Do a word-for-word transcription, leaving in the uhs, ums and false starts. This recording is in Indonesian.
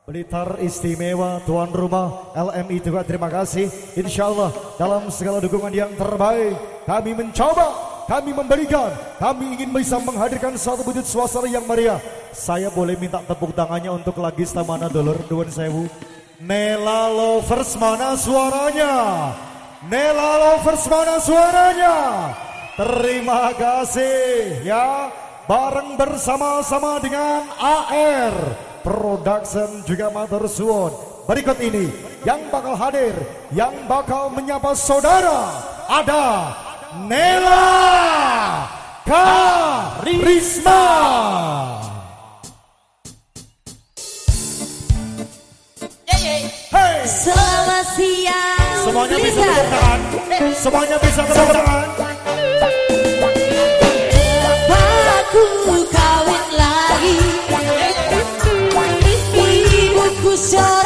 Blitar istimewa tuan rumah L M I juga terima kasih. Insya Allah dalam segala dukungan yang terbaik kami mencoba, kami memberikan, kami ingin bisa menghadirkan satu wujud suasana yang meriah. Saya boleh minta tepuk tangannya untuk Lagista mana dulur Nuwun Sewu. Nela Lovers mana suaranya? Nela Lovers mana suaranya? Terima kasih ya. Bareng bersama-sama dengan A R Production juga matur suwun. Berikut ini yang bakal hadir, yang bakal menyapa saudara ada Nela Karisma. Hey. Selamat siang. Semuanya bisa tepuk tangan. Semuanya bisa tepuk tangan. Aku kawin lagi. Ibuku